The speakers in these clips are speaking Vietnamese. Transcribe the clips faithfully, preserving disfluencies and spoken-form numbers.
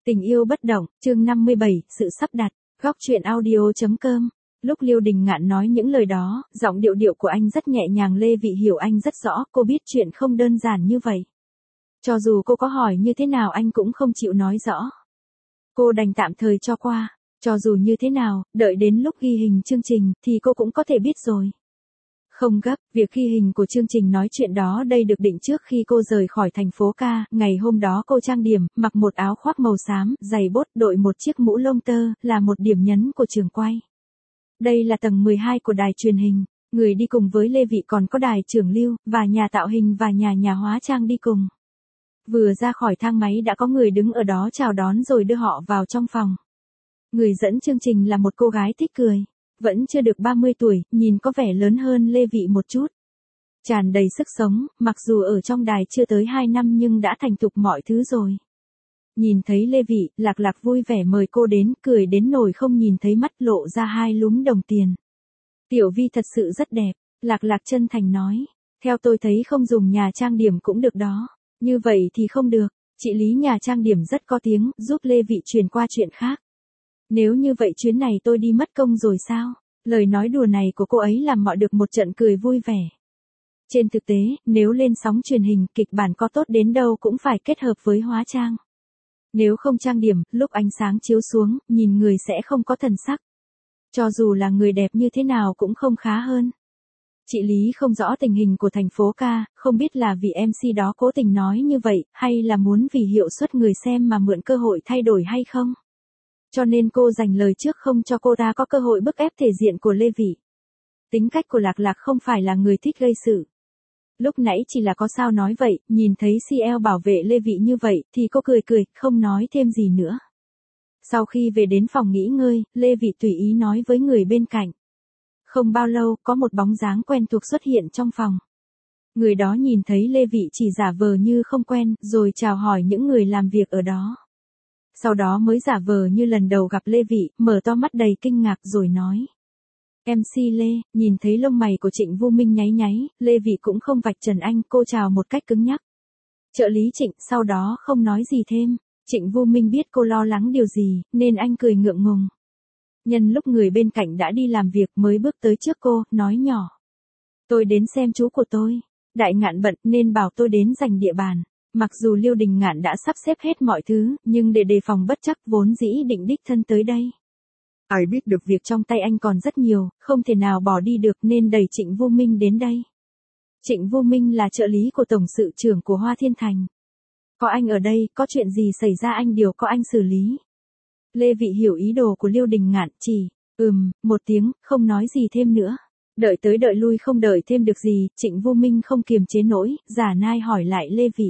Tình yêu bất động, chương năm mươi bảy, sự sắp đặt, góc truyện audio.com. Lúc Liêu Đình Ngạn nói những lời đó, giọng điệu điệu của anh rất nhẹ nhàng. Lê Vị hiểu anh rất rõ, cô biết chuyện không đơn giản như vậy. Cho dù cô có hỏi như thế nào anh cũng không chịu nói rõ. Cô đành tạm thời cho qua, cho dù như thế nào, đợi đến lúc ghi hình chương trình, thì cô cũng có thể biết rồi. Không gấp, việc ghi hình của chương trình nói chuyện đó đây được định trước khi cô rời khỏi thành phố ca. Ngày hôm đó cô trang điểm, mặc một áo khoác màu xám, giày bốt, đội một chiếc mũ lông tơ, là một điểm nhấn của trường quay. Đây là tầng mười hai của đài truyền hình, người đi cùng với Lê Vị còn có đài trưởng Lưu, và nhà tạo hình và nhà nhà hóa trang đi cùng. Vừa ra khỏi thang máy đã có người đứng ở đó chào đón rồi đưa họ vào trong phòng. Người dẫn chương trình là một cô gái thích cười. Vẫn chưa được ba mươi tuổi, nhìn có vẻ lớn hơn Lê Vị một chút. Tràn đầy sức sống, mặc dù ở trong đài chưa tới hai năm nhưng đã thành thục mọi thứ rồi. Nhìn thấy Lê Vị, Lạc Lạc vui vẻ mời cô đến, cười đến nỗi không nhìn thấy mắt, lộ ra hai lúm đồng tiền. Tiểu Vi thật sự rất đẹp, Lạc Lạc chân thành nói. Theo tôi thấy không dùng nhà trang điểm cũng được đó. Như vậy thì không được, chị Lý nhà trang điểm rất có tiếng, giúp Lê Vị truyền qua chuyện khác. Nếu như vậy chuyến này tôi đi mất công rồi sao? Lời nói đùa này của cô ấy làm mọi được một trận cười vui vẻ. Trên thực tế, nếu lên sóng truyền hình, kịch bản có tốt đến đâu cũng phải kết hợp với hóa trang. Nếu không trang điểm, lúc ánh sáng chiếu xuống, nhìn người sẽ không có thần sắc. Cho dù là người đẹp như thế nào cũng không khá hơn. Chị Lý không rõ tình hình của thành phố ca, không biết là vì em xê đó cố tình nói như vậy, hay là muốn vì hiệu suất người xem mà mượn cơ hội thay đổi hay không? Cho nên cô dành lời trước không cho cô ta có cơ hội bức ép thể diện của Lê Vị. Tính cách của Lạc Lạc không phải là người thích gây sự. Lúc nãy chỉ là có sao nói vậy, nhìn thấy xê lờ bảo vệ Lê Vị như vậy, thì cô cười cười, không nói thêm gì nữa. Sau khi về đến phòng nghỉ ngơi, Lê Vị tùy ý nói với người bên cạnh. Không bao lâu, có một bóng dáng quen thuộc xuất hiện trong phòng. Người đó nhìn thấy Lê Vị chỉ giả vờ như không quen, rồi chào hỏi những người làm việc ở đó. Sau đó mới giả vờ như lần đầu gặp Lê Vị, mở to mắt đầy kinh ngạc rồi nói. em xê Lê, nhìn thấy lông mày của Trịnh Vô Minh nháy nháy, Lê Vị cũng không vạch trần anh, cô chào một cách cứng nhắc. Trợ lý Trịnh, sau đó không nói gì thêm. Trịnh Vô Minh biết cô lo lắng điều gì, nên anh cười ngượng ngùng. Nhân lúc người bên cạnh đã đi làm việc mới bước tới trước cô, nói nhỏ. Tôi đến xem chú của tôi. Đại Ngạn bận nên bảo tôi đến giành địa bàn. Mặc dù Liêu Đình Ngạn đã sắp xếp hết mọi thứ, nhưng để đề phòng bất trắc vốn dĩ định đích thân tới đây. Ai biết được việc trong tay anh còn rất nhiều, không thể nào bỏ đi được nên đẩy Trịnh Vô Minh đến đây. Trịnh Vô Minh là trợ lý của Tổng sự trưởng của Hoa Thiên Thành. Có anh ở đây, có chuyện gì xảy ra anh đều có anh xử lý. Lê Vị hiểu ý đồ của Liêu Đình Ngạn, chỉ, ừm, một tiếng, không nói gì thêm nữa. Đợi tới đợi lui không đợi thêm được gì, Trịnh Vô Minh không kiềm chế nổi, giả nai hỏi lại Lê Vị.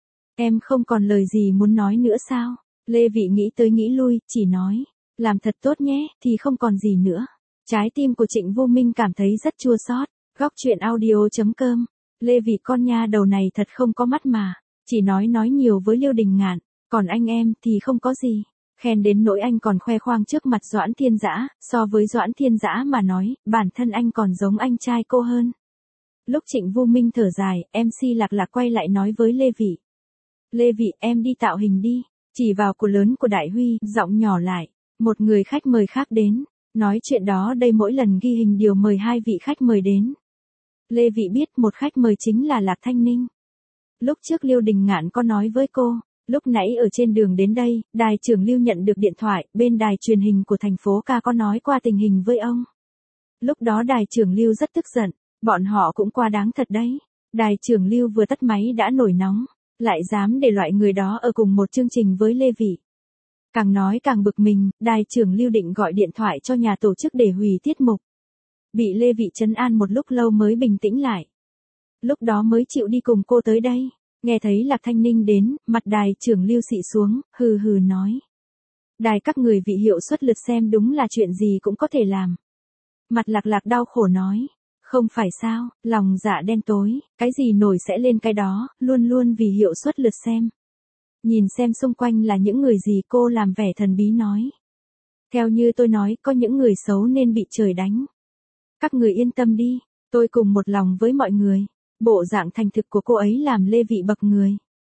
Em không còn lời gì muốn nói nữa sao? Lê Vị nghĩ tới nghĩ lui, chỉ nói. Làm thật tốt nhé, thì không còn gì nữa. Trái tim của Trịnh Vô Minh cảm thấy rất chua xót. Góc truyện audio.com. Lê Vị con nha đầu này thật không có mắt mà. Chỉ nói nói nhiều với Liêu Đình Ngạn. Còn anh em thì không có gì. Khen đến nỗi anh còn khoe khoang trước mặt Doãn Thiên Dã. So với Doãn Thiên Dã mà nói, bản thân anh còn giống anh trai cô hơn. Lúc Trịnh Vô Minh thở dài, em xê Lạc Lạc quay lại nói với Lê Vị. Lê Vị, em đi tạo hình đi. Chỉ vào của lớn của Đại Huy, giọng nhỏ lại. Một người khách mời khác đến. Nói chuyện đó đây mỗi lần ghi hình đều mời hai vị khách mời đến. Lê Vị biết một khách mời chính là Lạc Thanh Ninh. Lúc trước Liêu Đình Ngạn có nói với cô. Lúc nãy ở trên đường đến đây, đài trưởng Lưu nhận được điện thoại, bên đài truyền hình của thành phố ca có nói qua tình hình với ông. Lúc đó đài trưởng Lưu rất tức giận. Bọn họ cũng quá đáng thật đấy. Đài trưởng Lưu vừa tắt máy đã nổi nóng. Lại dám để loại người đó ở cùng một chương trình với Lê Vị. Càng nói càng bực mình, đài trưởng Lưu định gọi điện thoại cho nhà tổ chức để hủy tiết mục. Bị Lê Vị trấn an một lúc lâu mới bình tĩnh lại. Lúc đó mới chịu đi cùng cô tới đây. Nghe thấy Lạc Thanh Ninh đến, mặt đài trưởng Lưu xị xuống, hừ hừ nói. Đài các người vị hiệu suất lượt xem đúng là chuyện gì cũng có thể làm. Mặt Lạc Lạc đau khổ nói. Không phải sao, lòng dạ đen tối, cái gì nổi sẽ lên cái đó, luôn luôn vì hiệu suất lượt xem. Nhìn xem xung quanh là những người gì, cô làm vẻ thần bí nói. Theo như tôi nói, có những người xấu nên bị trời đánh. Các người yên tâm đi, tôi cùng một lòng với mọi người. Bộ dạng thành thực của cô ấy làm Lê Vị bật người.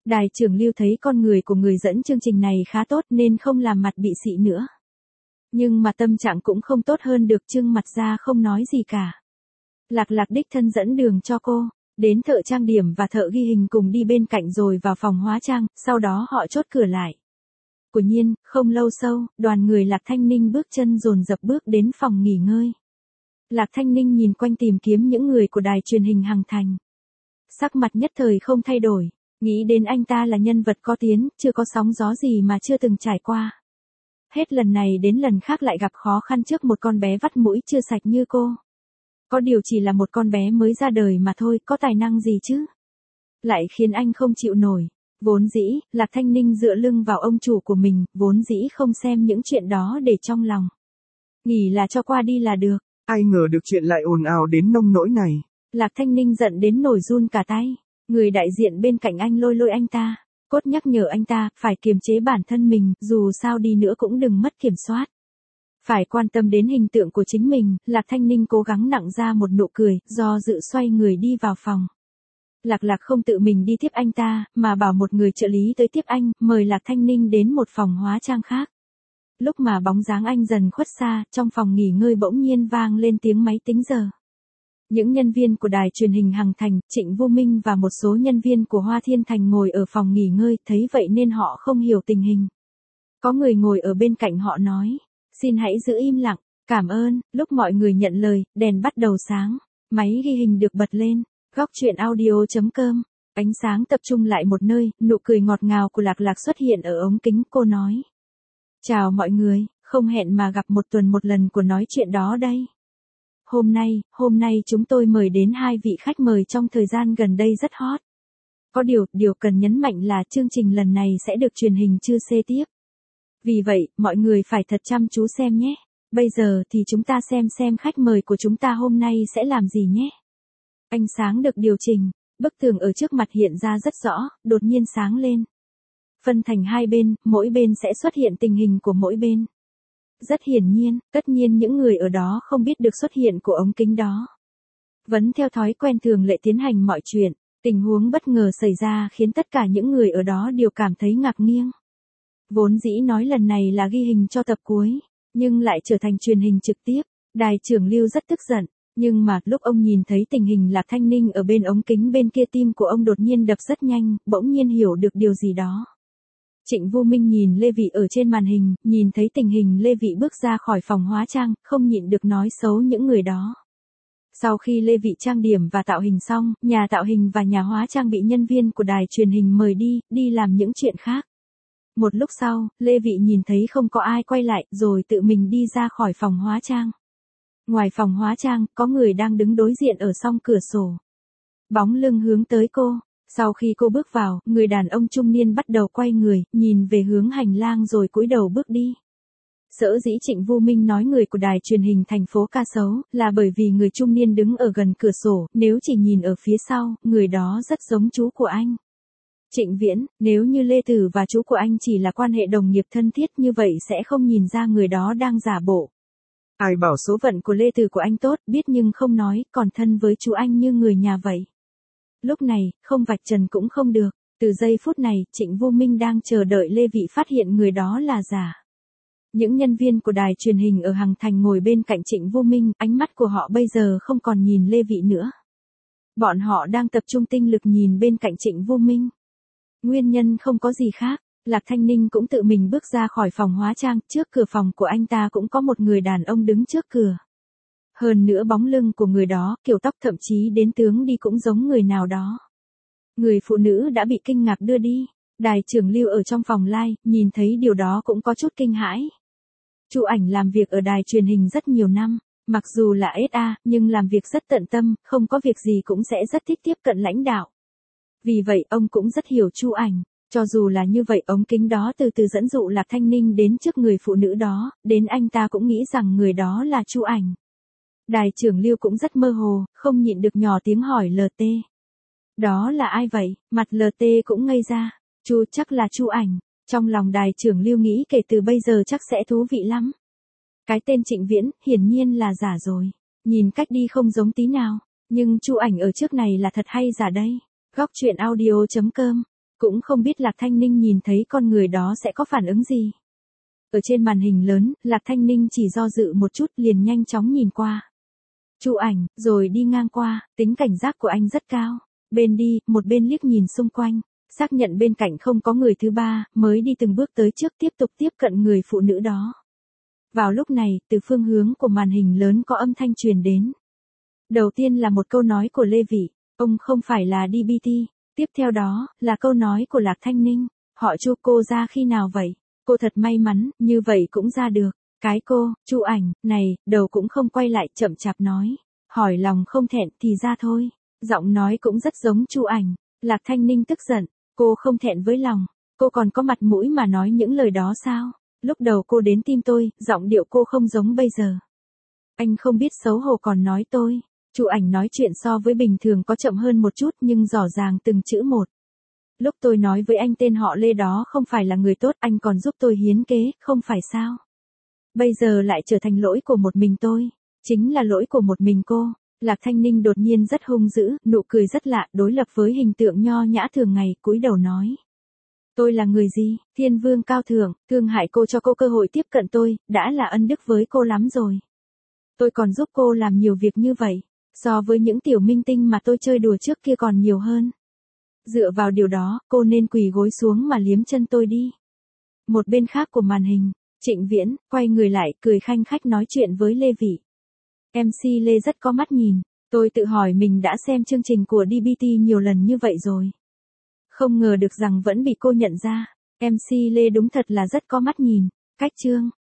Đài trưởng Lưu thấy con người của người dẫn chương trình này khá tốt nên không làm mặt bị xị nữa. Nhưng mà tâm trạng cũng không tốt hơn được, trưng mặt ra không nói gì cả. Lạc Lạc đích thân dẫn đường cho cô, đến thợ trang điểm và thợ ghi hình cùng đi bên cạnh rồi vào phòng hóa trang, sau đó họ chốt cửa lại. Quả nhiên, không lâu sau, đoàn người Lạc Thanh Ninh bước chân dồn dập bước đến phòng nghỉ ngơi. Lạc Thanh Ninh nhìn quanh tìm kiếm những người của đài truyền hình Hằng Thành. Sắc mặt nhất thời không thay đổi, nghĩ đến anh ta là nhân vật có tiếng, chưa có sóng gió gì mà chưa từng trải qua. Hết lần này đến lần khác lại gặp khó khăn trước một con bé vắt mũi chưa sạch như cô. Có điều chỉ là một con bé mới ra đời mà thôi, có tài năng gì chứ? Lại khiến anh không chịu nổi. Vốn dĩ, Lạc Thanh Ninh dựa lưng vào ông chủ của mình, vốn dĩ không xem những chuyện đó để trong lòng. Nghĩ là cho qua đi là được. Ai ngờ được chuyện lại ồn ào đến nông nỗi này. Lạc Thanh Ninh giận đến nổi run cả tay. Người đại diện bên cạnh anh lôi lôi anh ta, cốt nhắc nhở anh ta, phải kiềm chế bản thân mình, dù sao đi nữa cũng đừng mất kiểm soát. Phải quan tâm đến hình tượng của chính mình, Lạc Thanh Ninh cố gắng nặng ra một nụ cười, do dự xoay người đi vào phòng. Lạc Lạc không tự mình đi tiếp anh ta, mà bảo một người trợ lý tới tiếp anh, mời Lạc Thanh Ninh đến một phòng hóa trang khác. Lúc mà bóng dáng anh dần khuất xa, trong phòng nghỉ ngơi bỗng nhiên vang lên tiếng máy tính giờ. Những nhân viên của đài truyền hình Hằng Thành, Trịnh Vô Minh và một số nhân viên của Hoa Thiên Thành ngồi ở phòng nghỉ ngơi, thấy vậy nên họ không hiểu tình hình. Có người ngồi ở bên cạnh họ nói, xin hãy giữ im lặng, cảm ơn. Lúc mọi người nhận lời, đèn bắt đầu sáng, máy ghi hình được bật lên, góc truyện audio chấm com, ánh sáng tập trung lại một nơi, nụ cười ngọt ngào của Lạc Lạc xuất hiện ở ống kính, cô nói. Chào mọi người, không hẹn mà gặp một tuần một lần của nói chuyện đó đây. Hôm nay, hôm nay chúng tôi mời đến hai vị khách mời trong thời gian gần đây rất hot. Có điều, điều cần nhấn mạnh là chương trình lần này sẽ được truyền hình chưa xê tiếp. Vì vậy, mọi người phải thật chăm chú xem nhé. Bây giờ thì chúng ta xem xem khách mời của chúng ta hôm nay sẽ làm gì nhé. Ánh sáng được điều chỉnh, bức tường ở trước mặt hiện ra rất rõ, đột nhiên sáng lên. Phân thành hai bên, mỗi bên sẽ xuất hiện tình hình của mỗi bên. Rất hiển nhiên, tất nhiên những người ở đó không biết được xuất hiện của ống kính đó. Vẫn theo thói quen thường lệ tiến hành mọi chuyện, tình huống bất ngờ xảy ra khiến tất cả những người ở đó đều cảm thấy ngạc nhiên. Vốn dĩ nói lần này là ghi hình cho tập cuối, nhưng lại trở thành truyền hình trực tiếp. Đài trưởng Lưu rất tức giận, nhưng mà lúc ông nhìn thấy tình hình Lạc Thanh Ninh ở bên ống kính bên kia, tim của ông đột nhiên đập rất nhanh, bỗng nhiên hiểu được điều gì đó. Trịnh Vô Minh nhìn Lê Vị ở trên màn hình, nhìn thấy tình hình Lê Vị bước ra khỏi phòng hóa trang, không nhịn được nói xấu những người đó. Sau khi Lê Vị trang điểm và tạo hình xong, nhà tạo hình và nhà hóa trang bị nhân viên của đài truyền hình mời đi, đi làm những chuyện khác. Một lúc sau, Lê Vị nhìn thấy không có ai quay lại, rồi tự mình đi ra khỏi phòng hóa trang. Ngoài phòng hóa trang, có người đang đứng đối diện ở song cửa sổ. Bóng lưng hướng tới cô. Sau khi cô bước vào, người đàn ông trung niên bắt đầu quay người, nhìn về hướng hành lang rồi cúi đầu bước đi. Sở dĩ Trịnh Vô Minh nói người của đài truyền hình thành phố ca xấu, là bởi vì người trung niên đứng ở gần cửa sổ, nếu chỉ nhìn ở phía sau, người đó rất giống chú của anh. Trịnh Viễn, nếu như Lê Tử và chú của anh chỉ là quan hệ đồng nghiệp thân thiết như vậy sẽ không nhìn ra người đó đang giả bộ. Ai bảo số phận của Lê Tử của anh tốt, biết nhưng không nói, còn thân với chú anh như người nhà vậy. Lúc này, không vạch trần cũng không được. Từ giây phút này, Trịnh Vô Minh đang chờ đợi Lê Vị phát hiện người đó là giả. Những nhân viên của đài truyền hình ở Hằng Thành ngồi bên cạnh Trịnh Vô Minh, ánh mắt của họ bây giờ không còn nhìn Lê Vị nữa. Bọn họ đang tập trung tinh lực nhìn bên cạnh Trịnh Vô Minh. Nguyên nhân không có gì khác, Lạc Thanh Ninh cũng tự mình bước ra khỏi phòng hóa trang, trước cửa phòng của anh ta cũng có một người đàn ông đứng trước cửa. Hơn nữa bóng lưng của người đó, kiểu tóc thậm chí đến tướng đi cũng giống người nào đó. Người phụ nữ đã bị kinh ngạc đưa đi. Đài trưởng Lưu ở trong phòng live, nhìn thấy điều đó cũng có chút kinh hãi. Chu Ảnh làm việc ở đài truyền hình rất nhiều năm, mặc dù là ét a, nhưng làm việc rất tận tâm, không có việc gì cũng sẽ rất thích tiếp cận lãnh đạo. Vì vậy ông cũng rất hiểu Chu Ảnh. Cho dù là như vậy, ống kính đó từ từ dẫn dụ Lạc Thanh Ninh đến trước người phụ nữ đó, đến anh ta cũng nghĩ rằng người đó là Chu Ảnh. Đài trưởng Lưu cũng rất mơ hồ, không nhịn được nhỏ tiếng hỏi lờ tê. Đó là ai vậy? Mặt lờ tê cũng ngây ra. Chu, chắc là Chu Ảnh. Trong lòng đài trưởng Lưu nghĩ kể từ bây giờ chắc sẽ thú vị lắm. Cái tên Trịnh Viễn, hiển nhiên là giả rồi. Nhìn cách đi không giống tí nào. Nhưng Chu Ảnh ở trước này là thật hay giả đây? Góc truyện audio chấm com Cũng không biết Lạc Thanh Ninh nhìn thấy con người đó sẽ có phản ứng gì. Ở trên màn hình lớn, Lạc Thanh Ninh chỉ do dự một chút liền nhanh chóng nhìn qua. Chụp ảnh, rồi đi ngang qua, tính cảnh giác của anh rất cao. Bên đi, một bên liếc nhìn xung quanh, xác nhận bên cạnh không có người thứ ba, mới đi từng bước tới trước tiếp tục tiếp cận người phụ nữ đó. Vào lúc này, từ phương hướng của màn hình lớn có âm thanh truyền đến. Đầu tiên là một câu nói của Lê Vĩ, ông không phải là đê bê tê. Tiếp theo đó, là câu nói của Lạc Thanh Ninh, họ Chu cô ra khi nào vậy? Cô thật may mắn, như vậy cũng ra được. Cái cô, Chu ảnh, này, đầu cũng không quay lại chậm chạp nói. Hỏi lòng không thẹn thì ra thôi. Giọng nói cũng rất giống Chu ảnh. Lạc Thanh Ninh tức giận, cô không thẹn với lòng. Cô còn có mặt mũi mà nói những lời đó sao? Lúc đầu cô đến tim tôi, giọng điệu cô không giống bây giờ. Anh không biết xấu hổ còn nói tôi. Chu ảnh nói chuyện so với bình thường có chậm hơn một chút nhưng rõ ràng từng chữ một. Lúc tôi nói với anh tên họ Lê đó không phải là người tốt, anh còn giúp tôi hiến kế, không phải sao? Bây giờ lại trở thành lỗi của một mình tôi. Chính là lỗi của một mình cô. Lạc Thanh Ninh đột nhiên rất hung dữ, nụ cười rất lạ, đối lập với hình tượng nho nhã thường ngày, cúi đầu nói. Tôi là người gì? Thiên vương cao thượng, thương hại cô cho cô cơ hội tiếp cận tôi, đã là ân đức với cô lắm rồi. Tôi còn giúp cô làm nhiều việc như vậy, so với những tiểu minh tinh mà tôi chơi đùa trước kia còn nhiều hơn. Dựa vào điều đó, cô nên quỳ gối xuống mà liếm chân tôi đi. Một bên khác của màn hình, Trịnh Viễn, quay người lại, cười khanh khách nói chuyện với Lê Vĩ. em xê Lê rất có mắt nhìn, tôi tự hỏi mình đã xem chương trình của đê bê tê nhiều lần như vậy rồi. Không ngờ được rằng vẫn bị cô nhận ra, em xê Lê đúng thật là rất có mắt nhìn. Cách chương